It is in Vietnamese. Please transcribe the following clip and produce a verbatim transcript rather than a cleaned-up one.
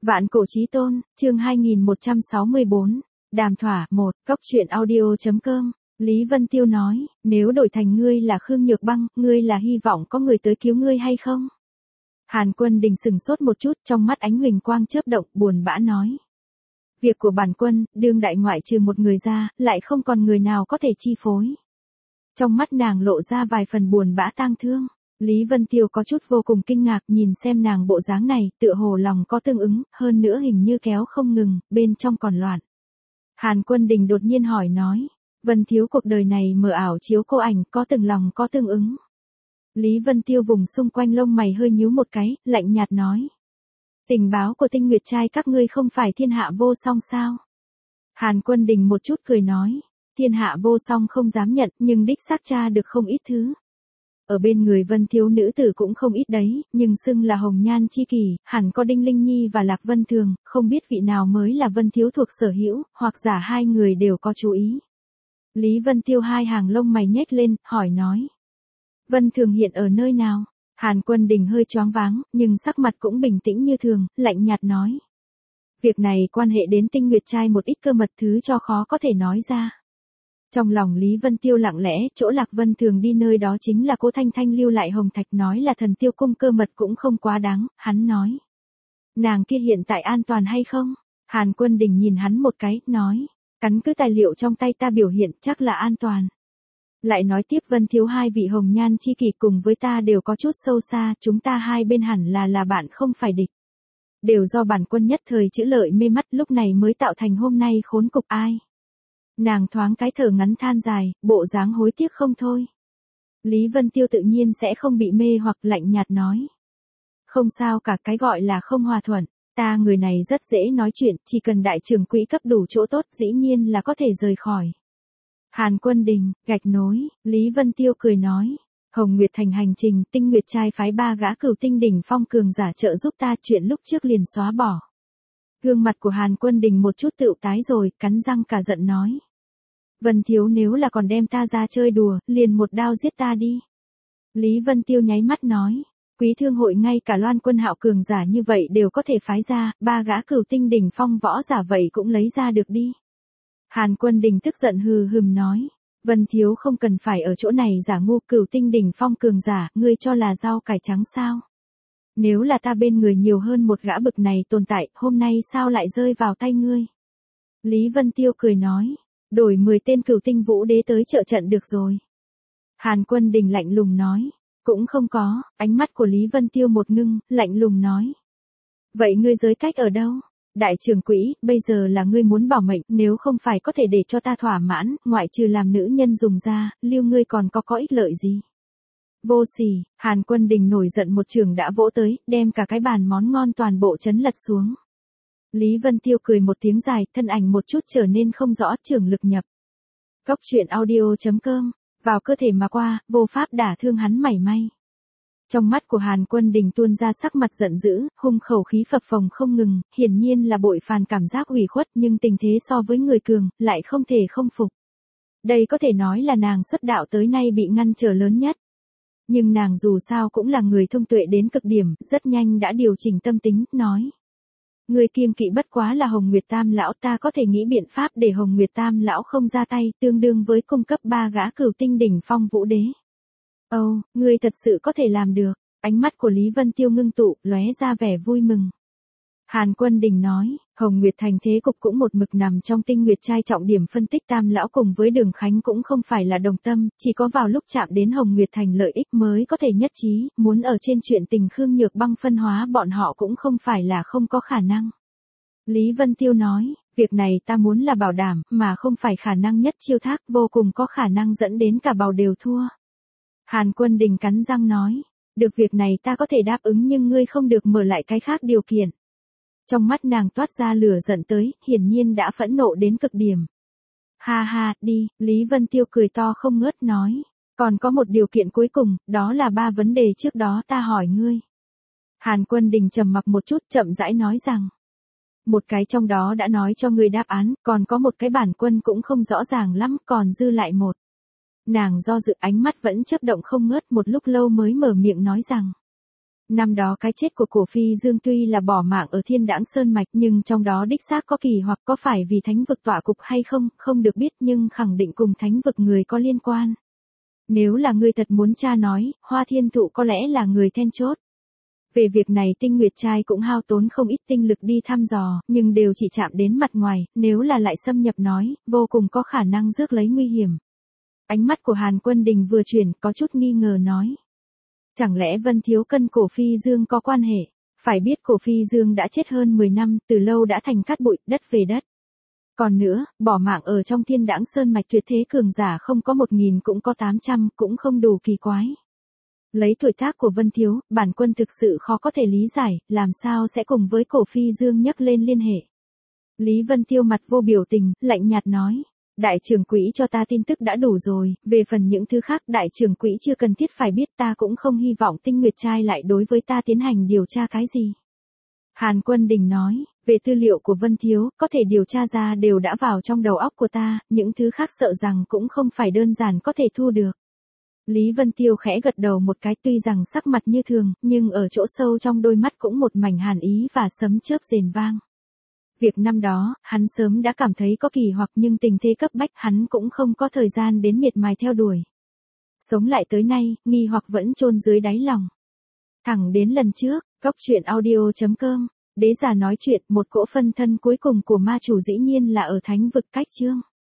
Vạn cổ chí tôn, chương hai nghìn một trăm sáu mươi bốn, đàm thỏa, một, cốc truyện audio.com, Lý Vân Tiêu nói, nếu đổi thành ngươi là Khương Nhược Băng, ngươi là hy vọng có người tới cứu ngươi hay không? Hàn Quân Đình sừng sốt một chút, trong mắt ánh huỳnh quang chớp động, buồn bã nói. Việc của bản quân, đương đại ngoại trừ một người ra, lại không còn người nào có thể chi phối. Trong mắt nàng lộ ra vài phần buồn bã tang thương. Lý Vân Tiêu có chút vô cùng kinh ngạc nhìn xem nàng bộ dáng này, tựa hồ lòng có tương ứng, hơn nữa hình như kéo không ngừng, bên trong còn loạn. Hàn Quân Đình đột nhiên hỏi nói, Vân Thiếu cuộc đời này mờ ảo chiếu cô ảnh, có từng lòng có tương ứng. Lý Vân Tiêu vùng xung quanh lông mày hơi nhíu một cái, lạnh nhạt nói. Tình báo của Tinh Nguyệt trai các ngươi không phải thiên hạ vô song sao? Hàn Quân Đình một chút cười nói, thiên hạ vô song không dám nhận, nhưng đích xác tra được không ít thứ. Ở bên người Vân Thiếu nữ tử cũng không ít đấy, nhưng xưng là hồng nhan chi kỷ, hẳn có Đinh Linh Nhi và Lạc Vân Thường, không biết vị nào mới là Vân Thiếu thuộc sở hữu, hoặc giả hai người đều có chú ý. Lý Vân Tiêu hai hàng lông mày nhếch lên, hỏi nói. Vân Thường hiện ở nơi nào? Hàn Quân Đình hơi choáng váng, nhưng sắc mặt cũng bình tĩnh như thường, lạnh nhạt nói. Việc này quan hệ đến Tinh Nguyệt trai một ít cơ mật thứ cho khó có thể nói ra. Trong lòng Lý Vân Tiêu lặng lẽ, chỗ Lạc Vân Thường đi nơi đó chính là Cố Thanh Thanh lưu lại hồng thạch nói là Thần Tiêu cung cơ mật cũng không quá đáng, hắn nói. Nàng kia hiện tại an toàn hay không? Hàn Quân Đình nhìn hắn một cái, nói. Căn cứ tài liệu trong tay ta biểu hiện chắc là an toàn. Lại nói tiếp Vân Thiếu hai vị hồng nhan chi kỷ cùng với ta đều có chút sâu xa, chúng ta hai bên hẳn là là bạn không phải địch. Đều do bản quân nhất thời chữ lợi mê mắt lúc này mới tạo thành hôm nay khốn cục ai. Nàng thoáng cái thở ngắn than dài, bộ dáng hối tiếc không thôi. Lý Vân Tiêu tự nhiên sẽ không bị mê hoặc lạnh nhạt nói. Không sao cả, cái gọi là không hòa thuận, ta người này rất dễ nói chuyện, chỉ cần đại trưởng quỹ cấp đủ chỗ tốt dĩ nhiên là có thể rời khỏi. Hàn Quân Đình, gạch nối, Lý Vân Tiêu cười nói. Hồng Nguyệt thành hành trình, Tinh Nguyệt trai phái ba gã cửu tinh đỉnh phong cường giả trợ giúp ta, chuyện lúc trước liền xóa bỏ. Gương mặt của Hàn Quân Đình một chút tựu tái rồi, cắn răng cả giận nói. Vân Thiếu nếu là còn đem ta ra chơi đùa, liền một đao giết ta đi. Lý Vân Tiêu nháy mắt nói. Quý thương hội ngay cả Loan Quân Hạo cường giả như vậy đều có thể phái ra, ba gã cửu tinh đỉnh phong võ giả vậy cũng lấy ra được đi. Hàn Quân Đình tức giận hừ hừm nói. Vân Thiếu không cần phải ở chỗ này giả ngu, cửu tinh đỉnh phong cường giả, ngươi cho là rau cải trắng sao? Nếu là ta bên người nhiều hơn một gã bực này tồn tại, hôm nay sao lại rơi vào tay ngươi? Lý Vân Tiêu cười nói, đổi mười tên cửu tinh vũ đế tới trợ trận được rồi. Hàn Quân Đình lạnh lùng nói, cũng không có, ánh mắt của Lý Vân Tiêu một ngưng, lạnh lùng nói. Vậy ngươi giới cách ở đâu? Đại trưởng quỹ, bây giờ là ngươi muốn bảo mệnh, nếu không phải có thể để cho ta thỏa mãn, ngoại trừ làm nữ nhân dùng ra, lưu ngươi còn có có ích lợi gì? Vô sỉ, Hàn Quân Đình nổi giận một trường đã vỗ tới, đem cả cái bàn món ngon toàn bộ chấn lật xuống. Lý Vân Tiêu cười một tiếng dài, thân ảnh một chút trở nên không rõ, trường lực nhập. Cốc truyện audio.com, vào cơ thể mà qua, vô pháp đả thương hắn mảy may. Trong mắt của Hàn Quân Đình tuôn ra sắc mặt giận dữ, hung khẩu khí phập phồng không ngừng, hiển nhiên là bội phàn cảm giác ủy khuất, nhưng tình thế so với người cường, lại không thể không phục. Đây có thể nói là nàng xuất đạo tới nay bị ngăn trở lớn nhất. Nhưng nàng dù sao cũng là người thông tuệ đến cực điểm, rất nhanh đã điều chỉnh tâm tính, nói. Người kiêng kỵ bất quá là Hồng Nguyệt Tam lão, ta có thể nghĩ biện pháp để Hồng Nguyệt Tam lão không ra tay, tương đương với cung cấp ba gã cửu tinh đỉnh phong vũ đế. Ồ, oh, ngươi thật sự có thể làm được. Ánh mắt của Lý Vân Tiêu ngưng tụ, lóe ra vẻ vui mừng. Hàn Quân Đình nói, Hồng Nguyệt thành thế cục cũng một mực nằm trong Tinh Nguyệt trai, trọng điểm phân tích Tam lão cùng với Đường Khánh cũng không phải là đồng tâm, chỉ có vào lúc chạm đến Hồng Nguyệt thành lợi ích mới có thể nhất trí, muốn ở trên chuyện tình Khương Nhược Băng phân hóa bọn họ cũng không phải là không có khả năng. Lý Vân Tiêu nói, việc này ta muốn là bảo đảm, mà không phải khả năng nhất chiêu thác, vô cùng có khả năng dẫn đến cả bào đều thua. Hàn Quân Đình cắn răng nói, được, việc này ta có thể đáp ứng, nhưng ngươi không được mở lại cái khác điều kiện. Trong mắt nàng toát ra lửa giận tới, hiển nhiên đã phẫn nộ đến cực điểm. Ha ha, đi, Lý Vân Tiêu cười to không ngớt nói, còn có một điều kiện cuối cùng, đó là ba vấn đề trước đó ta hỏi ngươi. Hàn Quân Đình trầm mặc một chút, chậm rãi nói rằng, một cái trong đó đã nói cho ngươi đáp án, còn có một cái bản quân cũng không rõ ràng lắm, còn dư lại một. Nàng do dự, ánh mắt vẫn chớp động không ngớt, một lúc lâu mới mở miệng nói rằng. Năm đó cái chết của cổ phi dương tuy là bỏ mạng ở Thiên Đãng Sơn Mạch nhưng trong đó đích xác có kỳ hoặc có phải vì thánh vực tọa cục hay không, không được biết nhưng khẳng định cùng thánh vực người có liên quan. Nếu là ngươi thật muốn tra nói, Hoa Thiên Thụ có lẽ là người then chốt. Về việc này Tinh Nguyệt Trai cũng hao tốn không ít tinh lực đi thăm dò, nhưng đều chỉ chạm đến mặt ngoài, nếu là lại xâm nhập nói, vô cùng có khả năng rước lấy nguy hiểm. Ánh mắt của Hàn Quân Đình vừa chuyển, có chút nghi ngờ nói. Chẳng lẽ Vân Thiếu Cân cổ phi dương có quan hệ? Phải biết cổ phi dương đã chết hơn mười năm, từ lâu đã thành cát bụi, đất về đất. Còn nữa, bỏ mạng ở trong Thiên Đãng Sơn Mạch tuyệt thế cường giả không có một nghìn cũng có tám trăm, cũng không đủ kỳ quái. Lấy tuổi tác của Vân Thiếu, bản quân thực sự khó có thể lý giải, làm sao sẽ cùng với cổ phi dương nhắc lên liên hệ. Lý Vân Tiêu mặt vô biểu tình, lạnh nhạt nói. Đại trưởng quỹ cho ta tin tức đã đủ rồi, về phần những thứ khác đại trưởng quỹ chưa cần thiết phải biết, ta cũng không hy vọng Tinh Nguyệt Trai lại đối với ta tiến hành điều tra cái gì. Hàn Quân Đình nói, về tư liệu của Vân Thiếu, có thể điều tra ra đều đã vào trong đầu óc của ta, những thứ khác sợ rằng cũng không phải đơn giản có thể thu được. Lý Vân Tiêu khẽ gật đầu một cái, tuy rằng sắc mặt như thường, nhưng ở chỗ sâu trong đôi mắt cũng một mảnh hàn ý và sấm chớp rền vang. Việc năm đó, hắn sớm đã cảm thấy có kỳ hoặc nhưng tình thế cấp bách hắn cũng không có thời gian đến miệt mài theo đuổi. Sống lại tới nay, nghi hoặc vẫn chôn dưới đáy lòng. Thẳng đến lần trước, góc truyện audio chấm com, đế giả nói chuyện, một cỗ phân thân cuối cùng của ma chủ dĩ nhiên là ở thánh vực Cách Chương.